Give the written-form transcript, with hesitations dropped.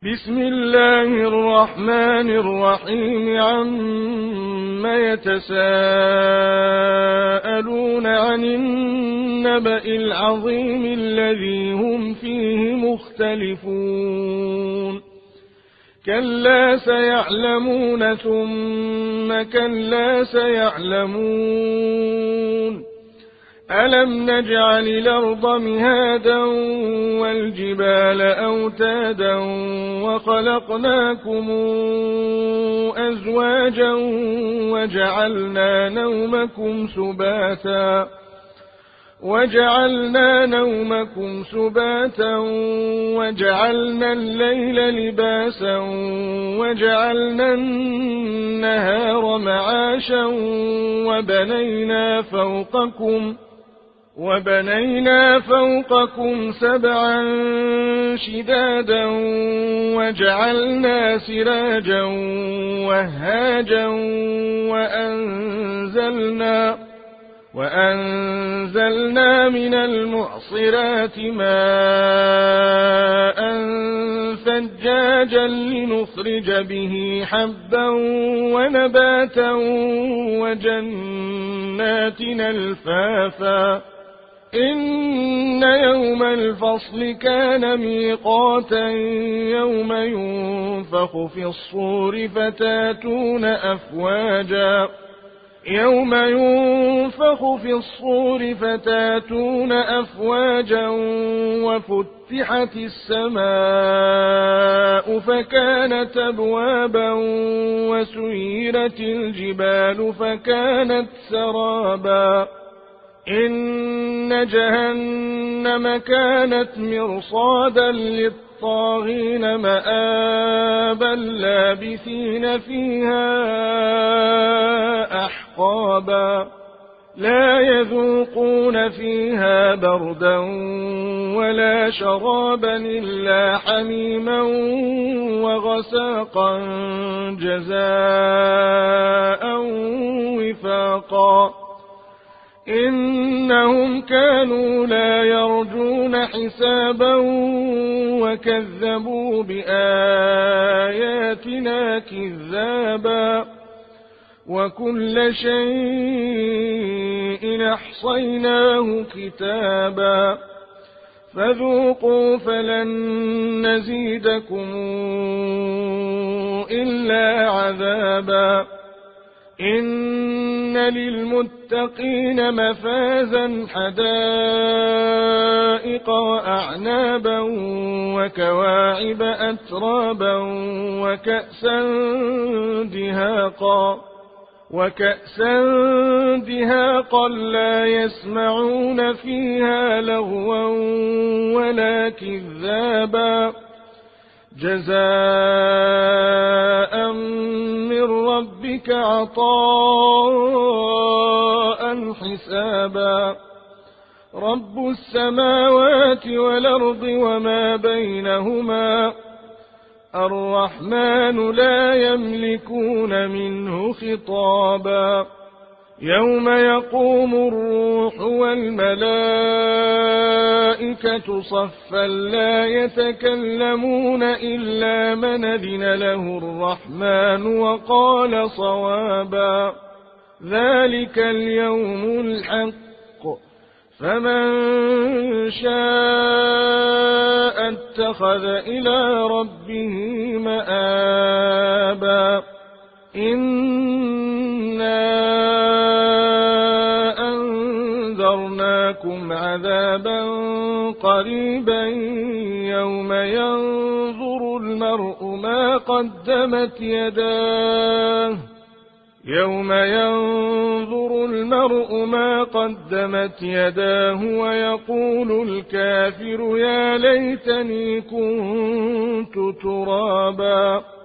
بسم الله الرحمن الرحيم عم يتساءلون عن النبأ العظيم الذي هم فيه مختلفون كلا سيعلمون ثم كلا سيعلمون ألم نجعل الأرض مهادا والجبال أوتادا وخلقناكم أزواجا وجعلنا نومكم سباتا وجعلنا الليل لباسا وجعلنا النهار معاشا وبنينا فوقكم سبعا شدادا وجعلنا سراجا وهاجا وأنزلنا من المعصرات ماء ثجاجا لنخرج به حبا ونباتا وجنات ألفافا إن يوم الفصل كان ميقاتا يوم ينفخ في الصور فتاتون أفواجا وفتحت السماء فكانت أبوابا وسيرت الجبال فكانت سرابا إن جهنم كانت مرصادا للطاغين مآبا لابثين فيها أحقابا لا يذوقون فيها بردا ولا شرابا إلا حميما وغساقا جزاء وفاقا إنهم كانوا لا يرجون حسابا وكذبوا بآياتنا كذابا وكل شيء أحصيناه كتابا فذوقوا فلن نزيدكم إلا عذابا إن للمتقين مفازا حدائق وأعنابا وكواعب أترابا وكأسا دهاقا لا يسمعون فيها لغوا ولا كذابا جزاء من ربك عطاء حسابا رب السماوات والأرض وما بينهما الرحمن لا يملكون منه خطابا يوم يقوم الروح والملائكة صفا لا يتكلمون إلا من أذن له الرحمن وقال صوابا ذلك اليوم الحق فمن شاء اتخذ إلى ربه مآبا إنا أنذرناكم عذابا قريبا يوم ينظر المرء ما قدمت يداه ويقول الكافر يا ليتني كنت ترابا